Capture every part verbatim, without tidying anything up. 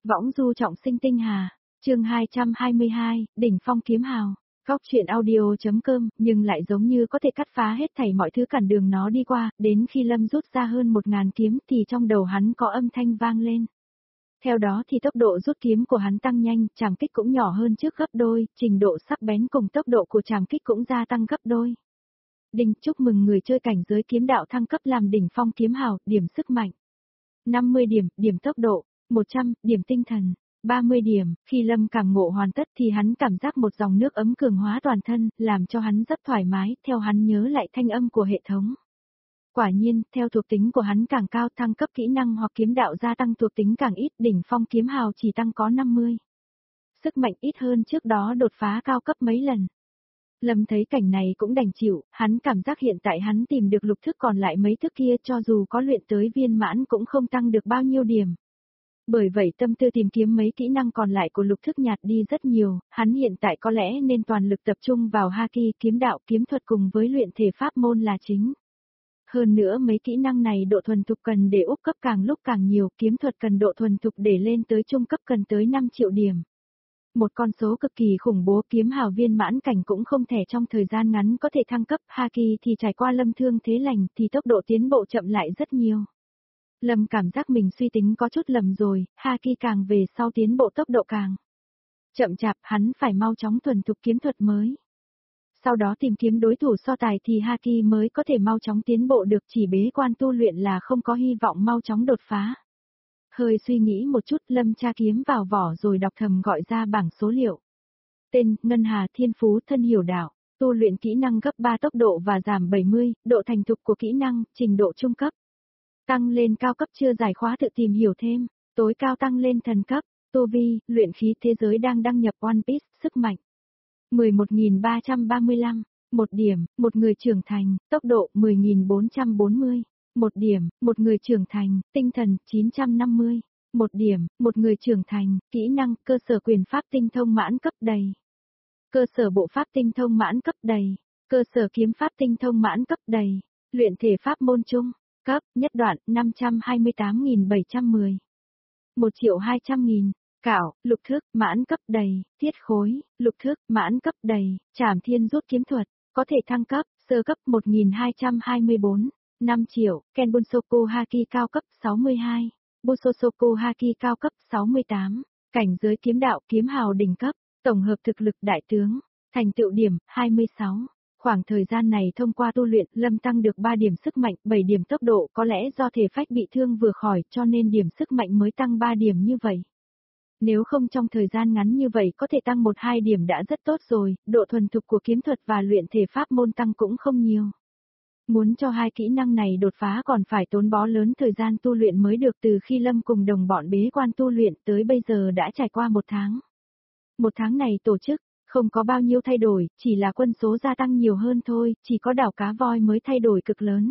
Võng du trọng sinh tinh hà, chương hai trăm hai mươi hai, đỉnh phong kiếm hào, góc chuyện audio.com, nhưng lại giống như có thể cắt phá hết thảy mọi thứ cản đường nó đi qua, đến khi Lâm rút ra hơn một ngàn kiếm thì trong đầu hắn có âm thanh vang lên. Theo đó thì tốc độ rút kiếm của hắn tăng nhanh, trảm kích cũng nhỏ hơn trước gấp đôi, trình độ sắc bén cùng tốc độ của trảm kích cũng gia tăng gấp đôi. Đinh, chúc mừng người chơi cảnh giới kiếm đạo thăng cấp làm đỉnh phong kiếm hào, điểm sức mạnh năm mươi điểm, điểm tốc độ một trăm, điểm tinh thần ba mươi điểm. Khi Lâm cảm ngộ hoàn tất thì hắn cảm giác một dòng nước ấm cường hóa toàn thân, làm cho hắn rất thoải mái, theo hắn nhớ lại thanh âm của hệ thống. Quả nhiên, theo thuộc tính của hắn càng cao, thăng cấp kỹ năng hoặc kiếm đạo gia tăng thuộc tính càng ít, đỉnh phong kiếm hào chỉ tăng có năm mươi. Sức mạnh ít hơn trước đó đột phá cao cấp mấy lần. Lâm thấy cảnh này cũng đành chịu, hắn cảm giác hiện tại hắn tìm được lục thức còn lại mấy thức kia cho dù có luyện tới viên mãn cũng không tăng được bao nhiêu điểm. Bởi vậy tâm tư tìm kiếm mấy kỹ năng còn lại của lục thức nhạt đi rất nhiều, hắn hiện tại có lẽ nên toàn lực tập trung vào haki, kiếm đạo, kiếm thuật cùng với luyện thể pháp môn là chính. Hơn nữa mấy kỹ năng này độ thuần thục cần để úp cấp càng lúc càng nhiều, kiếm thuật cần độ thuần thục để lên tới trung cấp cần tới năm triệu điểm. Một con số cực kỳ khủng bố, kiếm hào viên mãn cảnh cũng không thể trong thời gian ngắn có thể thăng cấp, haki thì trải qua Lâm thương thế lành thì tốc độ tiến bộ chậm lại rất nhiều. Lâm cảm giác mình suy tính có chút lầm rồi, haki càng về sau tiến bộ tốc độ càng chậm chạp, hắn phải mau chóng thuần thục kiếm thuật mới. Sau đó tìm kiếm đối thủ so tài thì haki mới có thể mau chóng tiến bộ được, chỉ bế quan tu luyện là không có hy vọng mau chóng đột phá. Hơi suy nghĩ một chút, Lâm tra kiếm vào vỏ rồi đọc thầm gọi ra bảng số liệu. Tên, Ngân Hà Thiên Phú thân hiểu đạo, tu luyện kỹ năng gấp ba tốc độ và giảm bảy mươi, độ thành thục của kỹ năng, trình độ trung cấp. Tăng lên cao cấp chưa giải khóa tự tìm hiểu thêm, tối cao tăng lên thần cấp, tu vi, luyện khí thế giới đang đăng nhập One Piece, sức mạnh mười một nghìn ba trăm ba mươi lăm, một điểm, một người trưởng thành, tốc độ mười nghìn bốn trăm bốn mươi. Một điểm, một người trưởng thành, tinh thần chín trăm năm mươi. Một điểm, một người trưởng thành, kỹ năng, cơ sở quyền pháp tinh thông mãn cấp đầy. Cơ sở bộ pháp tinh thông mãn cấp đầy. Cơ sở kiếm pháp tinh thông mãn cấp đầy. Luyện thể pháp môn trung, cấp, nhất đoạn, năm trăm hai mươi tám nghìn bảy trăm mười. một triệu hai trăm nghìn. Cảo, lục thức, mãn cấp đầy. Thiết khối, lục thức, mãn cấp đầy. Trảm thiên rút kiếm thuật, có thể thăng cấp, sơ cấp một nghìn hai trăm hai mươi bốn. năm triệu, Ken Bunsoku Haki cao cấp sáu mươi hai, Busosoku Haki cao cấp sáu mươi tám, cảnh giới kiếm đạo kiếm hào đỉnh cấp, tổng hợp thực lực đại tướng, thành tựu điểm hai mươi sáu. Khoảng thời gian này thông qua tu luyện, Lâm tăng được ba điểm sức mạnh, bảy điểm tốc độ, có lẽ do thể phách bị thương vừa khỏi cho nên điểm sức mạnh mới tăng ba điểm như vậy. Nếu không trong thời gian ngắn như vậy có thể tăng một hai điểm đã rất tốt rồi, độ thuần thục của kiếm thuật và luyện thể pháp môn tăng cũng không nhiều. Muốn cho hai kỹ năng này đột phá còn phải tốn bó lớn thời gian tu luyện mới được, từ khi Lâm cùng đồng bọn bế quan tu luyện tới bây giờ đã trải qua một tháng. Một tháng này tổ chức, không có bao nhiêu thay đổi, chỉ là quân số gia tăng nhiều hơn thôi, chỉ có đảo cá voi mới thay đổi cực lớn.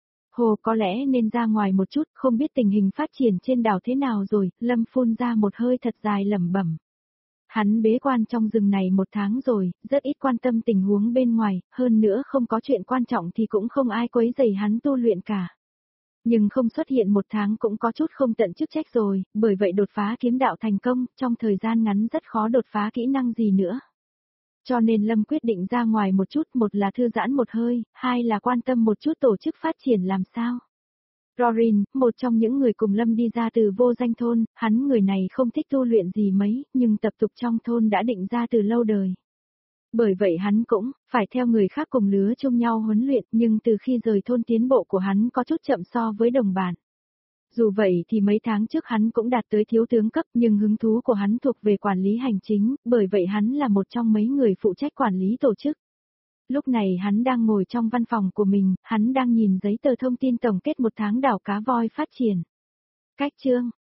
Hồ có lẽ nên ra ngoài một chút, không biết tình hình phát triển trên đảo thế nào rồi, Lâm phun ra một hơi thật dài lẩm bẩm. Hắn bế quan trong rừng này một tháng rồi, rất ít quan tâm tình huống bên ngoài, hơn nữa không có chuyện quan trọng thì cũng không ai quấy rầy hắn tu luyện cả. Nhưng không xuất hiện một tháng cũng có chút không tận chức trách rồi, bởi vậy đột phá kiếm đạo thành công, trong thời gian ngắn rất khó đột phá kỹ năng gì nữa. Cho nên Lâm quyết định ra ngoài một chút, một là thư giãn một hơi, hai là quan tâm một chút tổ chức phát triển làm sao. Rorin, một trong những người cùng Lâm đi ra từ vô danh thôn, hắn người này không thích tu luyện gì mấy, nhưng tập tục trong thôn đã định ra từ lâu đời. Bởi vậy hắn cũng phải theo người khác cùng lứa chung nhau huấn luyện, nhưng từ khi rời thôn tiến bộ của hắn có chút chậm so với đồng bạn. Dù vậy thì mấy tháng trước hắn cũng đạt tới thiếu tướng cấp, nhưng hứng thú của hắn thuộc về quản lý hành chính, bởi vậy hắn là một trong mấy người phụ trách quản lý tổ chức. Lúc này hắn đang ngồi trong văn phòng của mình, hắn đang nhìn giấy tờ thông tin tổng kết một tháng đảo cá voi phát triển. Cách chương,